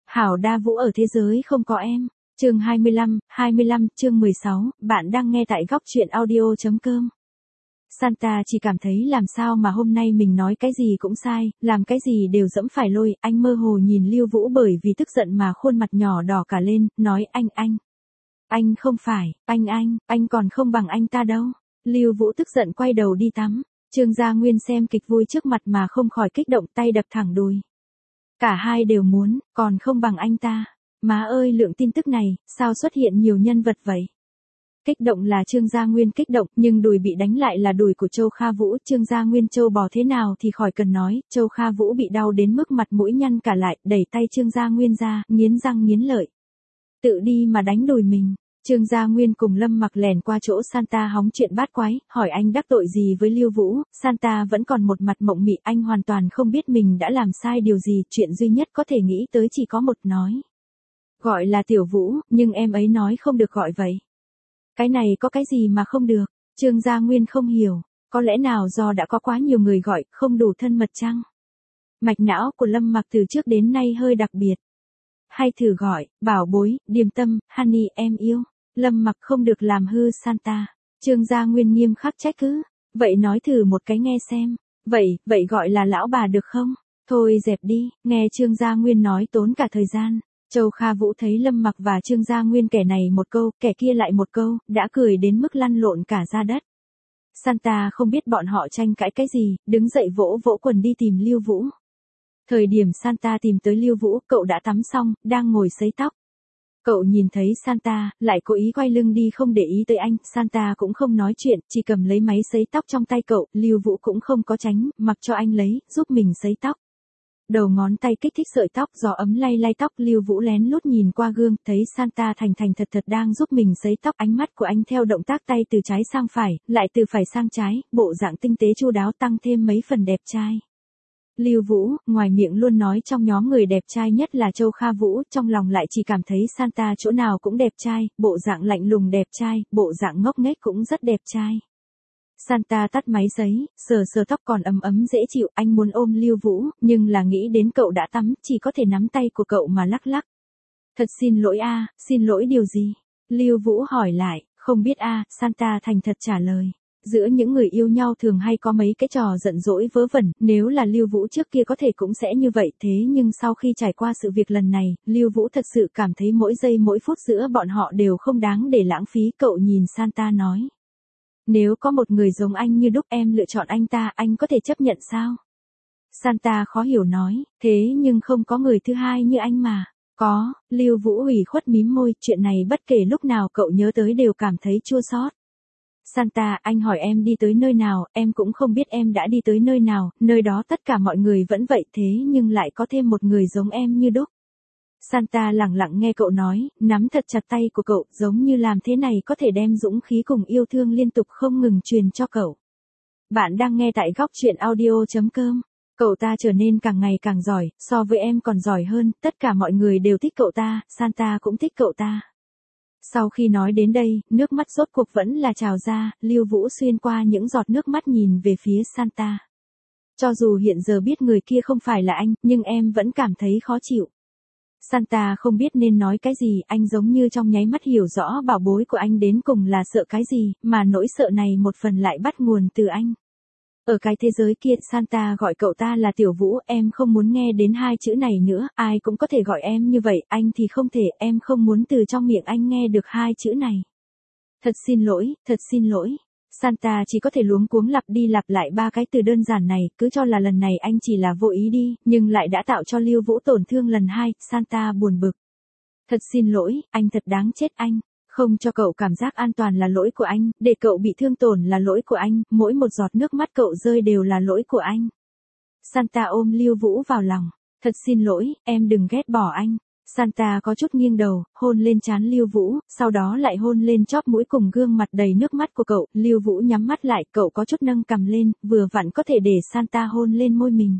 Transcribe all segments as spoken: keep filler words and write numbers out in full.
Hảo đa vũ ở thế giới không có em. Chương hai mươi lăm, hai mươi lăm, chương mười sáu, bạn đang nghe tại góc truyện audio chấm com. Santa chỉ cảm thấy làm sao mà hôm nay mình nói cái gì cũng sai, làm cái gì đều dẫm phải lôi, anh mơ hồ nhìn Lưu Vũ bởi vì tức giận mà khuôn mặt nhỏ đỏ cả lên, nói anh anh. Anh không phải, anh anh, anh còn không bằng anh ta đâu. Lưu Vũ tức giận quay đầu đi tắm. Trương Gia Nguyên xem kịch vui trước mặt mà không khỏi kích động, tay đập thẳng đùi. Cả hai đều muốn, còn không bằng anh ta. Má ơi, lượng tin tức này, sao xuất hiện nhiều nhân vật vậy? Kích động là Trương Gia Nguyên kích động, nhưng đùi bị đánh lại là đùi của Châu Kha Vũ. Trương Gia Nguyên châu bò thế nào thì khỏi cần nói, Châu Kha Vũ bị đau đến mức mặt mũi nhăn cả lại, đẩy tay Trương Gia Nguyên ra, nghiến răng nghiến lợi. Tự đi mà đánh đùi mình. Trương Gia Nguyên cùng Lâm Mặc lèn qua chỗ Santa hóng chuyện bát quái, hỏi anh đắc tội gì với Lưu Vũ. Santa vẫn còn một mặt mộng mị, anh hoàn toàn không biết mình đã làm sai điều gì, chuyện duy nhất có thể nghĩ tới chỉ có một, nói. Gọi là Tiểu Vũ, nhưng em ấy nói không được gọi vậy. Cái này có cái gì mà không được? Trương Gia Nguyên không hiểu, có lẽ nào do đã có quá nhiều người gọi, không đủ thân mật chăng? Mạch não của Lâm Mặc từ trước đến nay hơi đặc biệt. Hay thử gọi, bảo bối, điềm tâm, honey em yêu. Lâm Mặc không được làm hư Santa. Trương Gia Nguyên nghiêm khắc trách cứ. Vậy nói thử một cái nghe xem. Vậy, vậy gọi là lão bà được không? Thôi dẹp đi, nghe Trương Gia Nguyên nói tốn cả thời gian. Châu Kha Vũ thấy Lâm Mặc và Trương Gia Nguyên kẻ này một câu, kẻ kia lại một câu, đã cười đến mức lăn lộn cả ra đất. Santa không biết bọn họ tranh cãi cái gì, đứng dậy vỗ vỗ quần đi tìm Lưu Vũ. Thời điểm Santa tìm tới Lưu Vũ, cậu đã tắm xong, đang ngồi sấy tóc. Cậu nhìn thấy Santa, lại cố ý quay lưng đi không để ý tới anh, Santa cũng không nói chuyện, chỉ cầm lấy máy sấy tóc trong tay cậu, Lưu Vũ cũng không có tránh, mặc cho anh lấy, giúp mình sấy tóc. Đầu ngón tay kích thích sợi tóc, gió ấm lay lay tóc, Lưu Vũ lén lút nhìn qua gương, thấy Santa thành thành thật thật đang giúp mình sấy tóc, ánh mắt của anh theo động tác tay từ trái sang phải, lại từ phải sang trái, bộ dạng tinh tế chu đáo tăng thêm mấy phần đẹp trai. Lưu Vũ, ngoài miệng luôn nói trong nhóm người đẹp trai nhất là Châu Kha Vũ, trong lòng lại chỉ cảm thấy Santa chỗ nào cũng đẹp trai, bộ dạng lạnh lùng đẹp trai, bộ dạng ngốc nghếch cũng rất đẹp trai. Santa tắt máy sấy, sờ sờ tóc còn ấm ấm dễ chịu, anh muốn ôm Lưu Vũ, nhưng là nghĩ đến cậu đã tắm, chỉ có thể nắm tay của cậu mà lắc lắc. Thật xin lỗi a, xin lỗi điều gì? Lưu Vũ hỏi lại, không biết a, Santa thành thật trả lời. Giữa những người yêu nhau thường hay có mấy cái trò giận dỗi vớ vẩn, nếu là Lưu Vũ trước kia có thể cũng sẽ như vậy, thế nhưng sau khi trải qua sự việc lần này, Lưu Vũ thật sự cảm thấy mỗi giây mỗi phút giữa bọn họ đều không đáng để lãng phí. Cậu nhìn Santa nói. Nếu có một người giống anh như đúc, em lựa chọn anh ta, anh có thể chấp nhận sao? Santa khó hiểu nói, thế nhưng không có người thứ hai như anh mà. Có, Lưu Vũ ủy khuất mím môi, chuyện này bất kể lúc nào cậu nhớ tới đều cảm thấy chua xót. Santa, anh hỏi em đi tới nơi nào, em cũng không biết em đã đi tới nơi nào, nơi đó tất cả mọi người vẫn vậy, thế nhưng lại có thêm một người giống em như đúc. Santa lặng lặng nghe cậu nói, nắm thật chặt tay của cậu, giống như làm thế này có thể đem dũng khí cùng yêu thương liên tục không ngừng truyền cho cậu. Bạn đang nghe tại góc truyện audio chấm com. Cậu ta trở nên càng ngày càng giỏi, so với em còn giỏi hơn, tất cả mọi người đều thích cậu ta, Santa cũng thích cậu ta. Sau khi nói đến đây, nước mắt rốt cuộc vẫn là trào ra, Lưu Vũ xuyên qua những giọt nước mắt nhìn về phía Santa. Cho dù hiện giờ biết người kia không phải là anh, nhưng em vẫn cảm thấy khó chịu. Santa không biết nên nói cái gì, anh giống như trong nháy mắt hiểu rõ bảo bối của anh đến cùng là sợ cái gì, mà nỗi sợ này một phần lại bắt nguồn từ anh. Ở cái thế giới kia, Santa gọi cậu ta là Tiểu Vũ, em không muốn nghe đến hai chữ này nữa, ai cũng có thể gọi em như vậy, anh thì không thể, em không muốn từ trong miệng anh nghe được hai chữ này. Thật xin lỗi, thật xin lỗi. Santa chỉ có thể luống cuống lặp đi lặp lại ba cái từ đơn giản này, cứ cho là lần này anh chỉ là vô ý đi, nhưng lại đã tạo cho Lưu Vũ tổn thương lần hai, Santa buồn bực. Thật xin lỗi, anh thật đáng chết anh. Không cho cậu cảm giác an toàn là lỗi của anh, để cậu bị thương tổn là lỗi của anh, mỗi một giọt nước mắt cậu rơi đều là lỗi của anh. Santa ôm Lưu Vũ vào lòng. Thật xin lỗi, em đừng ghét bỏ anh. Santa có chút nghiêng đầu, hôn lên trán Lưu Vũ, sau đó lại hôn lên chóp mũi cùng gương mặt đầy nước mắt của cậu. Lưu Vũ nhắm mắt lại, cậu có chút nâng cằm lên, vừa vặn có thể để Santa hôn lên môi mình.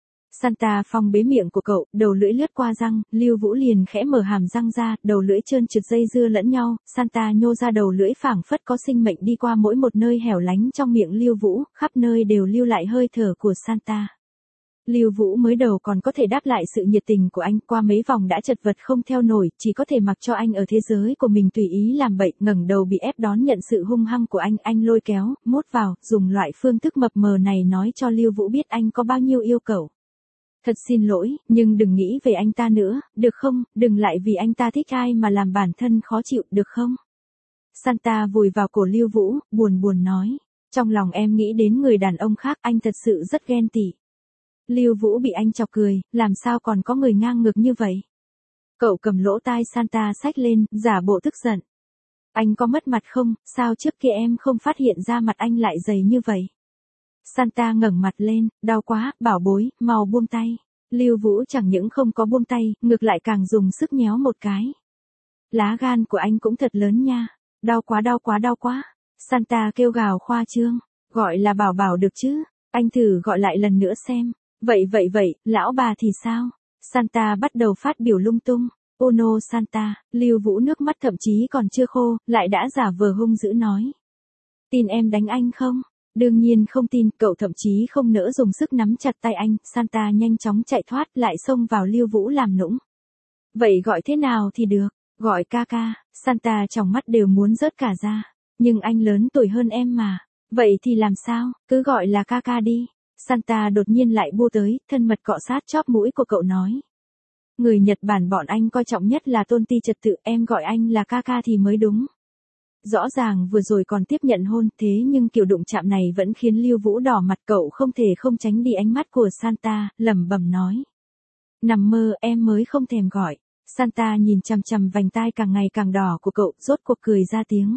Santa phong bế miệng của cậu, đầu lưỡi lướt qua răng, Lưu Vũ liền khẽ mở hàm răng ra, đầu lưỡi trơn trượt dây dưa lẫn nhau, Santa nhô ra đầu lưỡi phảng phất có sinh mệnh đi qua mỗi một nơi hẻo lánh trong miệng Lưu Vũ, khắp nơi đều lưu lại hơi thở của Santa. Lưu Vũ mới đầu còn có thể đáp lại sự nhiệt tình của anh, qua mấy vòng đã chật vật không theo nổi, chỉ có thể mặc cho anh ở thế giới của mình tùy ý làm bậy, ngẩng đầu bị ép đón nhận sự hung hăng của anh, anh lôi kéo, mốt vào, dùng loại phương thức mập mờ này nói cho Lưu Vũ biết anh có bao nhiêu yêu cầu. Thật xin lỗi, nhưng đừng nghĩ về anh ta nữa, được không, đừng lại vì anh ta thích ai mà làm bản thân khó chịu, được không? Santa vùi vào cổ Lưu Vũ, buồn buồn nói. Trong lòng em nghĩ đến người đàn ông khác, anh thật sự rất ghen tị. Lưu Vũ bị anh chọc cười, làm sao còn có người ngang ngược như vậy? Cậu cầm lỗ tai Santa xách lên, giả bộ tức giận. Anh có mất mặt không, sao trước kia em không phát hiện ra mặt anh lại dày như vậy? Santa ngẩng mặt lên, đau quá, bảo bối, mau buông tay. Lưu Vũ chẳng những không có buông tay, ngược lại càng dùng sức nhéo một cái. Lá gan của anh cũng thật lớn nha. Đau quá đau quá đau quá. Santa kêu gào khoa trương, gọi là bảo bảo được chứ, anh thử gọi lại lần nữa xem. Vậy vậy vậy, lão bà thì sao? Santa bắt đầu phát biểu lung tung. Oh no Santa, Lưu Vũ nước mắt thậm chí còn chưa khô, lại đã giả vờ hung dữ nói. Tin em đánh anh không? Đương nhiên không tin, cậu thậm chí không nỡ dùng sức nắm chặt tay anh, Santa nhanh chóng chạy thoát lại xông vào Lưu Vũ làm nũng. Vậy gọi thế nào thì được, gọi ca ca, Santa trong mắt đều muốn rớt cả ra. Nhưng anh lớn tuổi hơn em mà. Vậy thì làm sao, cứ gọi là ca ca đi. Santa đột nhiên lại bu tới, thân mật cọ sát chóp mũi của cậu nói. Người Nhật Bản bọn anh coi trọng nhất là tôn ti trật tự, em gọi anh là ca ca thì mới đúng. Rõ ràng vừa rồi còn tiếp nhận hôn, thế nhưng kiểu đụng chạm này vẫn khiến Lưu Vũ đỏ mặt, cậu không thể không tránh đi ánh mắt của Santa, lẩm bẩm nói. Nằm mơ, em mới không thèm gọi. Santa nhìn chằm chằm vành tai càng ngày càng đỏ của cậu, rốt cuộc cười ra tiếng.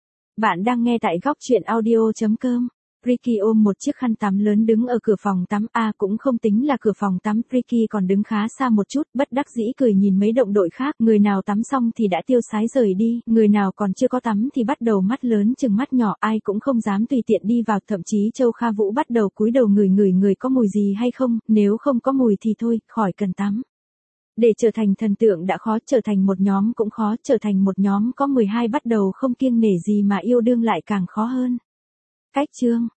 Bạn đang nghe tại góc truyện audio chấm com. Ricky ôm một chiếc khăn tắm lớn đứng ở cửa phòng tắm, a cũng không tính là cửa phòng tắm, Ricky còn đứng khá xa một chút, bất đắc dĩ cười nhìn mấy đồng đội khác, người nào tắm xong thì đã tiêu sái rời đi, người nào còn chưa có tắm thì bắt đầu mắt lớn chừng mắt nhỏ, ai cũng không dám tùy tiện đi vào, thậm chí Châu Kha Vũ bắt đầu cúi đầu ngửi ngửi người có mùi gì hay không, nếu không có mùi thì thôi, khỏi cần tắm. Để trở thành thần tượng đã khó, trở thành một nhóm cũng khó, trở thành một nhóm có mười hai bắt đầu không kiêng nể gì mà yêu đương lại càng khó hơn. Cách chương